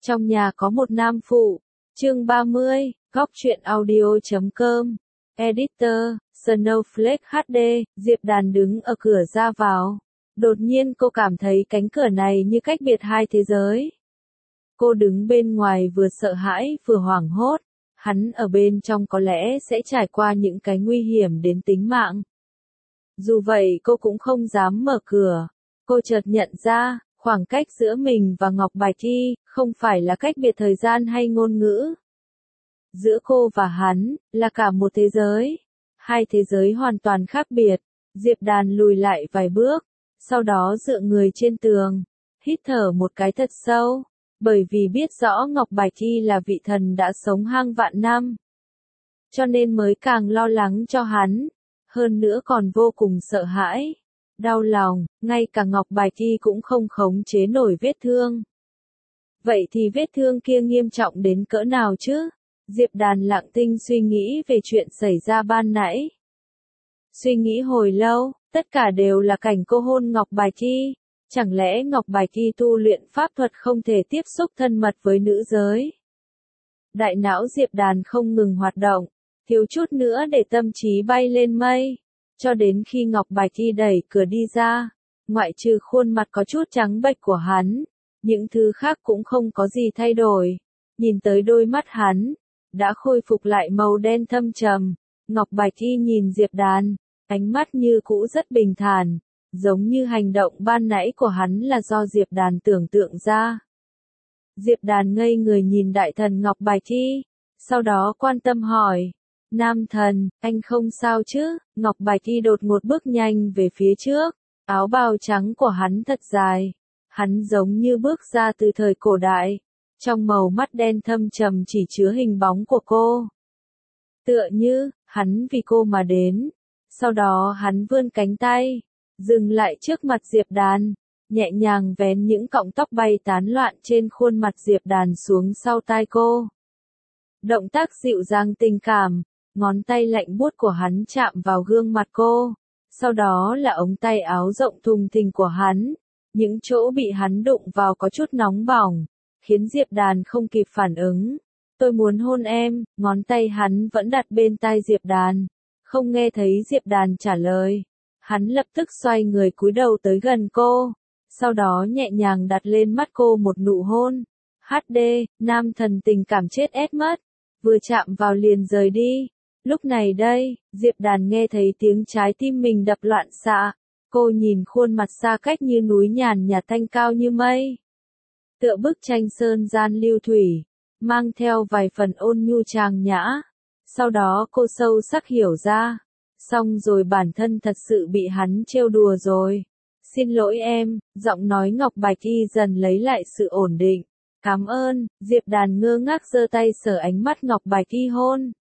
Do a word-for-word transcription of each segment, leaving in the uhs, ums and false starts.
Trong nhà có một nam phụ. Chương ba mươi, góc truyện audio chấm com. Editor, Snowflake hát đê, Diệp Đàn đứng ở cửa ra vào. Đột nhiên cô cảm thấy cánh cửa này như cách biệt hai thế giới. Cô đứng bên ngoài vừa sợ hãi vừa hoảng hốt. Hắn ở bên trong có lẽ sẽ trải qua những cái nguy hiểm đến tính mạng. Dù vậy cô cũng không dám mở cửa. Cô chợt nhận ra, khoảng cách giữa mình và Ngọc Bạch Y, không phải là cách biệt thời gian hay ngôn ngữ. Giữa cô và hắn, là cả một thế giới. Hai thế giới hoàn toàn khác biệt. Diệp Đàn lùi lại vài bước, sau đó dựa người trên tường, hít thở một cái thật sâu, bởi vì biết rõ Ngọc Bạch Y là vị thần đã sống hàng vạn năm. Cho nên mới càng lo lắng cho hắn, hơn nữa còn vô cùng sợ hãi. Đau lòng, ngay cả Ngọc Bạch Y cũng không khống chế nổi vết thương. Vậy thì vết thương kia nghiêm trọng đến cỡ nào chứ? Diệp Đàn lặng tinh suy nghĩ về chuyện xảy ra ban nãy. Suy nghĩ hồi lâu, tất cả đều là cảnh cô hôn Ngọc Bạch Y. Chẳng lẽ Ngọc Bạch Y tu luyện pháp thuật không thể tiếp xúc thân mật với nữ giới? Đại não Diệp Đàn không ngừng hoạt động, thiếu chút nữa để tâm trí bay lên mây. Cho đến khi Ngọc Bạch Y đẩy cửa đi ra, ngoại trừ khuôn mặt có chút trắng bệch của hắn, những thứ khác cũng không có gì thay đổi. Nhìn tới đôi mắt hắn, đã khôi phục lại màu đen thâm trầm. Ngọc Bạch Y nhìn Diệp Đàn, ánh mắt như cũ rất bình thản, giống như hành động ban nãy của hắn là do Diệp Đàn tưởng tượng ra. Diệp Đàn ngây người nhìn đại thần Ngọc Bạch Y, sau đó quan tâm hỏi. Nam thần, anh không sao chứ? Ngọc Bạch Y đột ngột bước nhanh về phía trước, áo bào trắng của hắn thật dài. Hắn giống như bước ra từ thời cổ đại, trong màu mắt đen thâm trầm chỉ chứa hình bóng của cô. Tựa như, hắn vì cô mà đến. Sau đó hắn vươn cánh tay, dừng lại trước mặt Diệp Đàn, nhẹ nhàng vén những cọng tóc bay tán loạn trên khuôn mặt Diệp Đàn xuống sau tai cô. Động tác dịu dàng tình cảm, ngón tay lạnh buốt của hắn chạm vào gương mặt cô, sau đó là ống tay áo rộng thùng thình của hắn, những chỗ bị hắn đụng vào có chút nóng bỏng, khiến Diệp Đàn không kịp phản ứng. Tôi muốn hôn em, ngón tay hắn vẫn đặt bên tai Diệp Đàn, không nghe thấy Diệp Đàn trả lời. Hắn lập tức xoay người cúi đầu tới gần cô, sau đó nhẹ nhàng đặt lên mắt cô một nụ hôn. hát đê, nam thần tình cảm chết ép mất, vừa chạm vào liền rời đi. Lúc này đây, Diệp Đàn nghe thấy tiếng trái tim mình đập loạn xạ. Cô nhìn khuôn mặt xa cách như núi nhàn nhạt thanh cao như mây. Tựa bức tranh sơn gian lưu thủy, mang theo vài phần ôn nhu trang nhã. Sau đó cô sâu sắc hiểu ra, xong rồi bản thân thật sự bị hắn trêu đùa rồi. Xin lỗi em, giọng nói Ngọc Bạch Y dần lấy lại sự ổn định. Cảm ơn, Diệp Đàn ngơ ngác giơ tay sờ ánh mắt Ngọc Bạch Y hôn.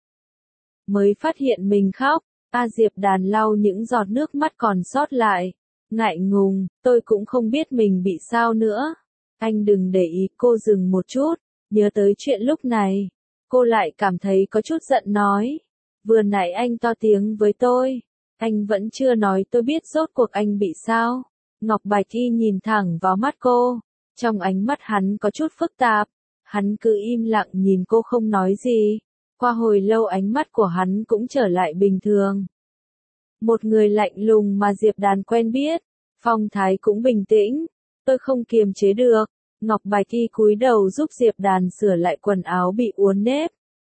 Mới phát hiện mình khóc, a Diệp Đàn lau những giọt nước mắt còn sót lại. Ngại ngùng, tôi cũng không biết mình bị sao nữa. Anh đừng để ý. Cô dừng một chút, nhớ tới chuyện lúc này. Cô lại cảm thấy có chút giận nói. Vừa nãy anh to tiếng với tôi, anh vẫn chưa nói tôi biết rốt cuộc anh bị sao. Ngọc Bạch Y nhìn thẳng vào mắt cô, trong ánh mắt hắn có chút phức tạp. Hắn cứ im lặng nhìn cô không nói gì. Qua hồi lâu ánh mắt của hắn cũng trở lại bình thường. Một người lạnh lùng mà Diệp Đàn quen biết, phong thái cũng bình tĩnh. Tôi không kiềm chế được. Ngọc Bạch Y cúi đầu giúp Diệp Đàn sửa lại quần áo bị uốn nếp.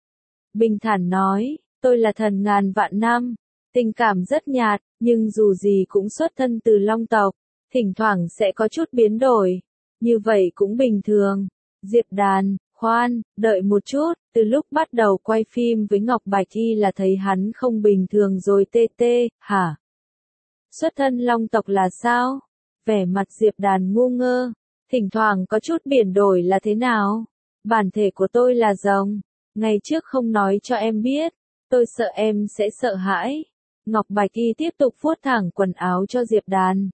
Bình thản nói, tôi là thần ngàn vạn năm, tình cảm rất nhạt, nhưng dù gì cũng xuất thân từ Long tộc, thỉnh thoảng sẽ có chút biến đổi. Như vậy cũng bình thường. Diệp Đàn, khoan, đợi một chút, từ lúc bắt đầu quay phim với Ngọc Bạch Y là thấy hắn không bình thường rồi tê tê, hả? Xuất thân Long tộc là sao? Vẻ mặt Diệp Đàn ngu ngơ, thỉnh thoảng có chút biển đổi là thế nào? Bản thể của tôi là rồng, ngày trước không nói cho em biết, tôi sợ em sẽ sợ hãi. Ngọc Bạch Y tiếp tục vuốt thẳng quần áo cho Diệp Đàn.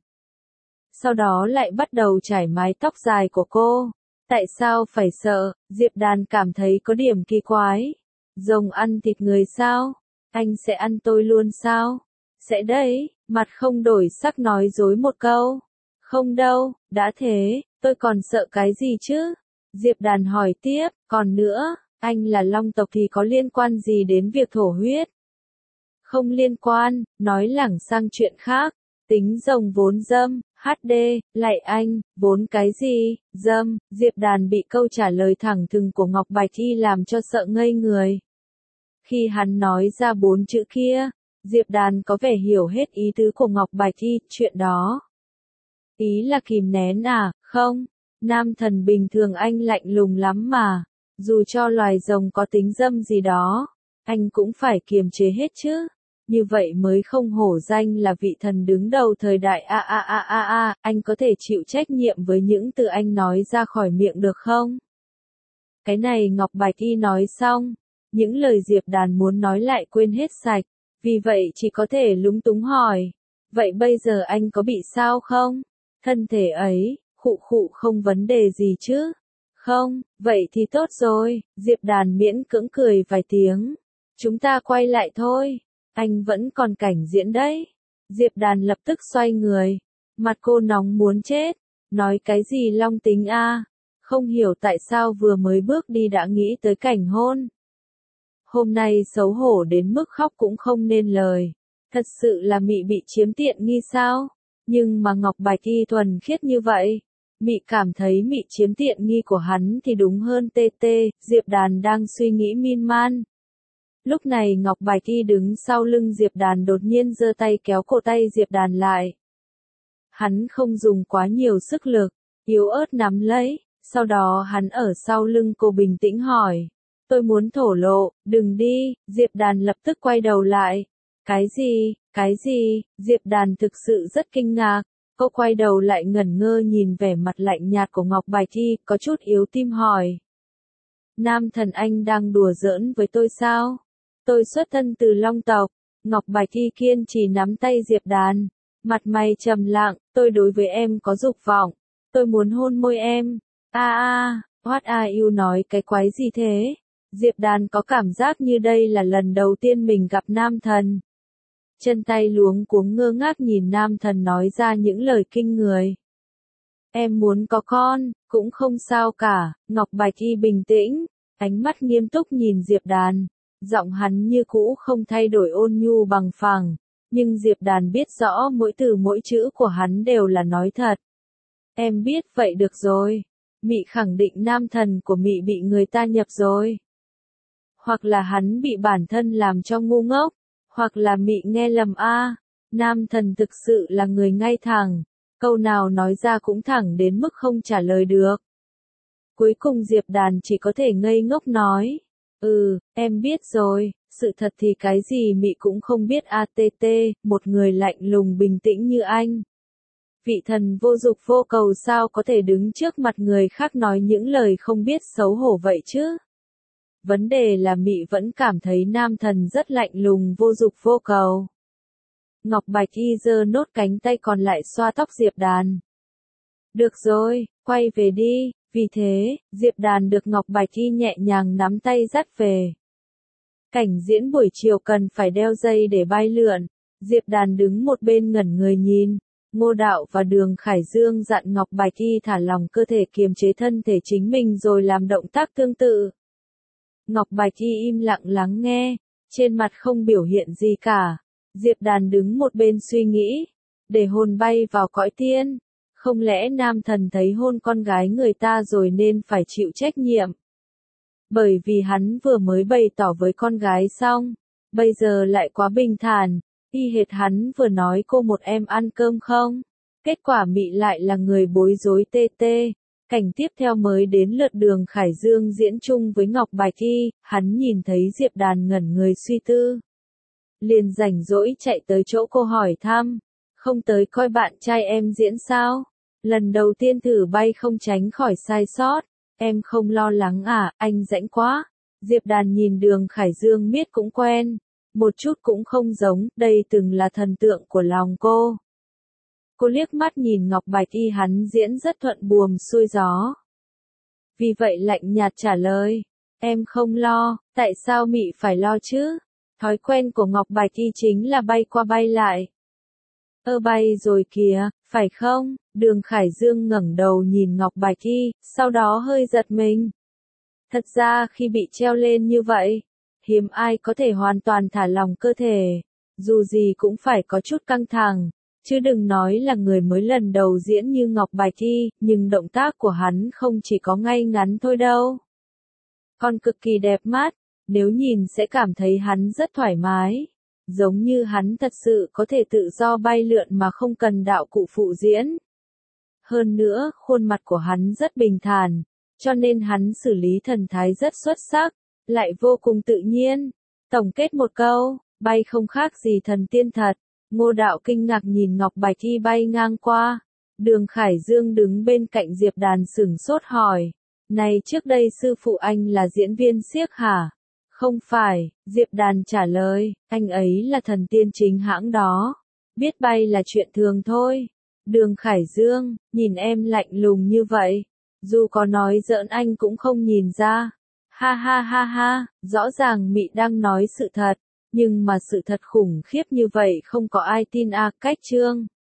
Sau đó lại bắt đầu chải mái tóc dài của cô. Tại sao phải sợ? Diệp Đàn cảm thấy có điểm kỳ quái. Rồng ăn thịt người sao? Anh sẽ ăn tôi luôn sao? Sẽ đấy, mặt không đổi sắc nói dối một câu. Không đâu, đã thế, tôi còn sợ cái gì chứ? Diệp Đàn hỏi tiếp, còn nữa, anh là Long tộc thì có liên quan gì đến việc thổ huyết? Không liên quan, nói lảng sang chuyện khác, tính rồng vốn dâm, hát đê, lạy anh, vốn cái gì, dâm, Diệp Đàn bị câu trả lời thẳng thừng của Ngọc Bạch Y làm cho sợ ngây người. Khi hắn nói ra bốn chữ kia, Diệp Đàn có vẻ hiểu hết ý tứ của Ngọc Bạch Y, chuyện đó. Ý là kìm nén à, không, nam thần bình thường anh lạnh lùng lắm mà, dù cho loài rồng có tính dâm gì đó, anh cũng phải kiềm chế hết chứ. Như vậy mới không hổ danh là vị thần đứng đầu thời đại a a a a a, anh có thể chịu trách nhiệm với những từ anh nói ra khỏi miệng được không? Cái này Ngọc Bạch Y nói xong, những lời Diệp Đàn muốn nói lại quên hết sạch, vì vậy chỉ có thể lúng túng hỏi, vậy bây giờ anh có bị sao không? Thân thể ấy, khụ khụ không vấn đề gì chứ? Không, vậy thì tốt rồi, Diệp Đàn miễn cưỡng cười vài tiếng. Chúng ta quay lại thôi. Anh vẫn còn cảnh diễn đấy. Diệp Đàn lập tức xoay người. Mặt cô nóng muốn chết. Nói cái gì long tính a? Không hiểu tại sao vừa mới bước đi đã nghĩ tới cảnh hôn. Hôm nay xấu hổ đến mức khóc cũng không nên lời. Thật sự là Mị bị chiếm tiện nghi sao? Nhưng mà Ngọc Bạch Y thuần khiết như vậy. Mị cảm thấy Mị chiếm tiện nghi của hắn thì đúng hơn tê tê. Diệp Đàn đang suy nghĩ miên man. Lúc này Ngọc Bạch Y đứng sau lưng Diệp Đàn đột nhiên giơ tay kéo cổ tay Diệp Đàn lại. Hắn không dùng quá nhiều sức lực, yếu ớt nắm lấy, sau đó hắn ở sau lưng cô bình tĩnh hỏi. Tôi muốn thổ lộ, đừng đi, Diệp Đàn lập tức quay đầu lại. Cái gì, cái gì, Diệp Đàn thực sự rất kinh ngạc. Cô quay đầu lại ngẩn ngơ nhìn vẻ mặt lạnh nhạt của Ngọc Bạch Y, có chút yếu tim hỏi. Nam thần anh đang đùa giỡn với tôi sao? Tôi xuất thân từ Long tộc. Ngọc Bạch Y kiên trì nắm tay Diệp Đàn. Mặt mày trầm lặng, tôi đối với em có dục vọng. Tôi muốn hôn môi em. A a, what are you nói cái quái gì thế? Diệp Đàn có cảm giác như đây là lần đầu tiên mình gặp nam thần. Chân tay luống cuống ngơ ngác nhìn nam thần nói ra những lời kinh người. Em muốn có con, cũng không sao cả, Ngọc Bạch Y bình tĩnh, ánh mắt nghiêm túc nhìn Diệp Đàn. Giọng hắn như cũ không thay đổi ôn nhu bằng phẳng, nhưng Diệp Đàn biết rõ mỗi từ mỗi chữ của hắn đều là nói thật. Em biết vậy được rồi. Mị khẳng định nam thần của Mị bị người ta nhập rồi. Hoặc là hắn bị bản thân làm cho ngu ngốc, hoặc là Mị nghe lầm a. Nam thần thực sự là người ngay thẳng, câu nào nói ra cũng thẳng đến mức không trả lời được. Cuối cùng Diệp Đàn chỉ có thể ngây ngốc nói. Ừ, em biết rồi, sự thật thì cái gì Mị cũng không biết a tê tê, một người lạnh lùng bình tĩnh như anh. Vị thần vô dục vô cầu sao có thể đứng trước mặt người khác nói những lời không biết xấu hổ vậy chứ? Vấn đề là Mị vẫn cảm thấy nam thần rất lạnh lùng vô dục vô cầu. Ngọc Bạch Y giơ nốt cánh tay còn lại xoa tóc Diệp Đàn. Được rồi, quay về đi. Vì thế, Diệp Đàn được Ngọc Bạch Y nhẹ nhàng nắm tay dắt về. Cảnh diễn buổi chiều cần phải đeo dây để bay lượn. Diệp Đàn đứng một bên ngẩn người nhìn. Ngô Đạo và Đường Khải Dương dặn Ngọc Bạch Y thả lỏng cơ thể kiềm chế thân thể chính mình rồi làm động tác tương tự. Ngọc Bạch Y im lặng lắng nghe, trên mặt không biểu hiện gì cả. Diệp Đàn đứng một bên suy nghĩ, để hồn bay vào cõi tiên. Không lẽ nam thần thấy hôn con gái người ta rồi nên phải chịu trách nhiệm? Bởi vì hắn vừa mới bày tỏ với con gái xong, bây giờ lại quá bình thản, y hệt hắn vừa nói cô một em ăn cơm không? Kết quả Mị lại là người bối rối tê tê. Cảnh tiếp theo mới đến lượt Đường Khải Dương diễn chung với Ngọc Bạch Y, hắn nhìn thấy Diệp Đàn ngẩn người suy tư. Liền rảnh rỗi chạy tới chỗ cô hỏi thăm, không tới coi bạn trai em diễn sao? Lần đầu tiên thử bay không tránh khỏi sai sót, em không lo lắng à, anh rãnh quá. Diệp Đàn nhìn Đường Khải Dương biết cũng quen, một chút cũng không giống, đây từng là thần tượng của lòng cô. Cô liếc mắt nhìn Ngọc Bạch Y hắn diễn rất thuận buồm xuôi gió. Vì vậy lạnh nhạt trả lời, em không lo, tại sao Mị phải lo chứ? Thói quen của Ngọc Bạch Y chính là bay qua bay lại. Ơ bay rồi kìa, Phải không? Đường Khải Dương ngẩng đầu nhìn Ngọc Bạch Y, sau đó hơi giật mình. Thật ra khi bị treo lên như vậy, hiếm ai có thể hoàn toàn thả lỏng cơ thể. Dù gì cũng phải có chút căng thẳng, chứ đừng nói là người mới lần đầu diễn như Ngọc Bạch Y, nhưng động tác của hắn không chỉ có ngay ngắn thôi đâu. Còn cực kỳ đẹp mắt, nếu nhìn sẽ cảm thấy hắn rất thoải mái. Giống như hắn thật sự có thể tự do bay lượn mà không cần đạo cụ phụ diễn. Hơn nữa, khuôn mặt của hắn rất bình thản, cho nên hắn xử lý thần thái rất xuất sắc, lại vô cùng tự nhiên. Tổng kết một câu, bay không khác gì thần tiên thật. Ngô Đạo kinh ngạc nhìn Ngọc Bạch Y bay ngang qua. Đường Khải Dương đứng bên cạnh Diệp Đàn sửng sốt hỏi. Này trước đây sư phụ anh là diễn viên xiếc hả? Không phải, Diệp Đàn trả lời, anh ấy là thần tiên chính hãng đó. Biết bay là chuyện thường thôi. Đường Khải Dương, nhìn em lạnh lùng như vậy. Dù có nói giỡn anh cũng không nhìn ra. Ha ha ha ha, rõ ràng Mị đang nói sự thật. Nhưng mà sự thật khủng khiếp như vậy không có ai tin à. Cách chương